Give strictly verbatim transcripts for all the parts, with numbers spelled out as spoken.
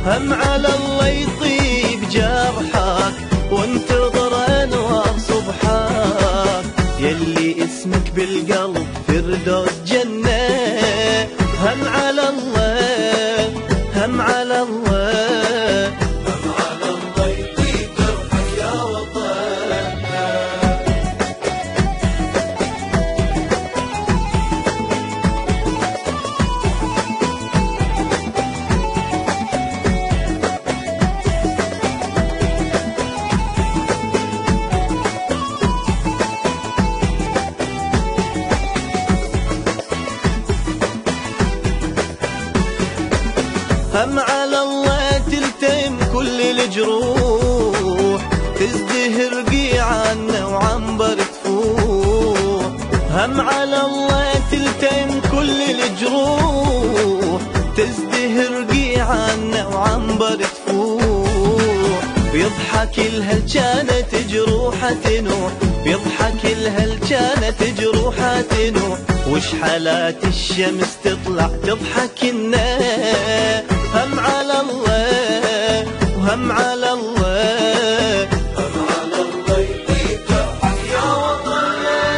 هم على الله يطيب جرحك وانتظر انوار صبحك، يلي اسمك بالقلب فردوس جنة. هم على الله هم على الله هم على الله يطيب جرحك يا وطن. هم على الله تلتئم كل الجروح، تزدهر قيعنا وعنبر تفوح. هم على الله تلتئم كل الجروح، تزدهر قيعنا وعنبر تفوح. بيضحك الهل كانت جروحه تنوح، بيضحك الهل كانت جروحه تنوح. وش حالات الشمس تطلع تضحك الناس. هم على الله وهم على الله هم على الله يطيب جرحك يا وطن.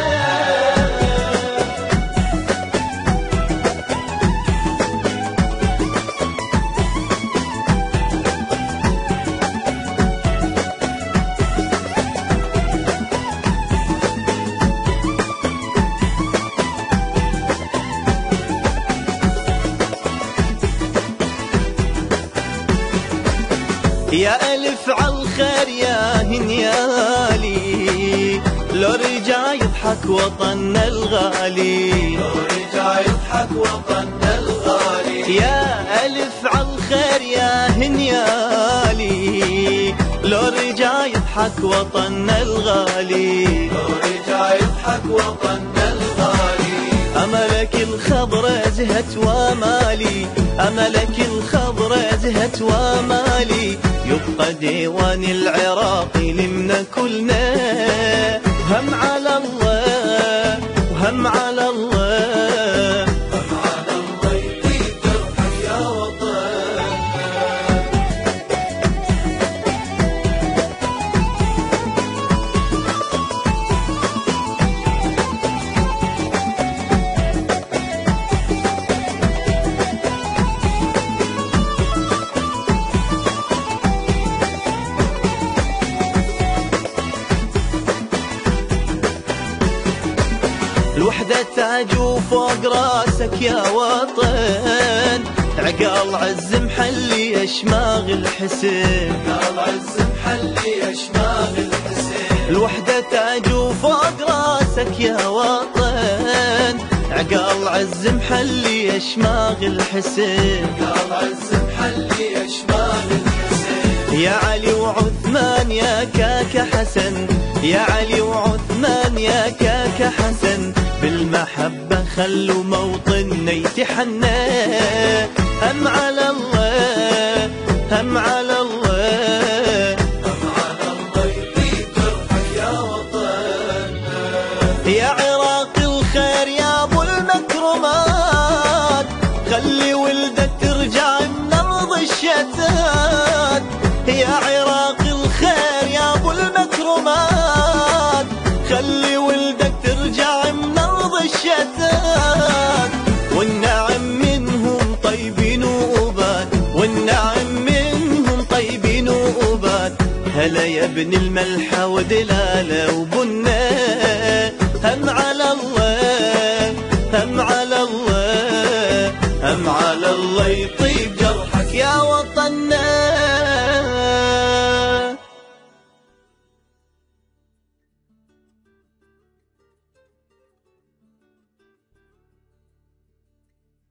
يا ألف عالخير يا هنيالي، لو رجع يضحك وطننا الغالي، لو رجع يضحك وطننا الغالي. يا ألف عالخير يا هنيالي، لو رجع يضحك وطننا الغالي، لو رجع يضحك وطننا الغالي. أملك الخضرة زهت ومالي، أملك الخضرة زهت ومالي. يبقى ديوان العراق لمنا كلنا. هم على الله وهم على الله هم على الله يطيب جرحك يا وطن. الوحدة تاج وفوق راسك يا وطن، عقال عز محلي اشماغ الحسين، عقال عز محلي اشماغ الحسين. الوحدة تاج وفوق راسك يا وطن، عقال عز محلي اشماغ الحسين، عقال عز محلي اشماغ الحسين. يا علي وعثمان يا كاك حسن، يا علي وعثمان يا كاك حسن. بالمحبة خلوا موطننا يتحنى. هم على الله هم على الله هم على الله يطيب جرحك يا وطن. يا عراق الخير يا ابو المكرمات، خلي ولدك ترجع من ارض الشتات. يا عراق الخير يا ابو المكرمات، خلي ولدك ترجع من ارض الشتات. والنعم منهم طيبين وأبات، والنعم منهم طيبين وأبات. هلا يا ابن الملحة ودلالة وبنة. هم على الله هم على الله هم على الله يطيب جرحك يا وطن.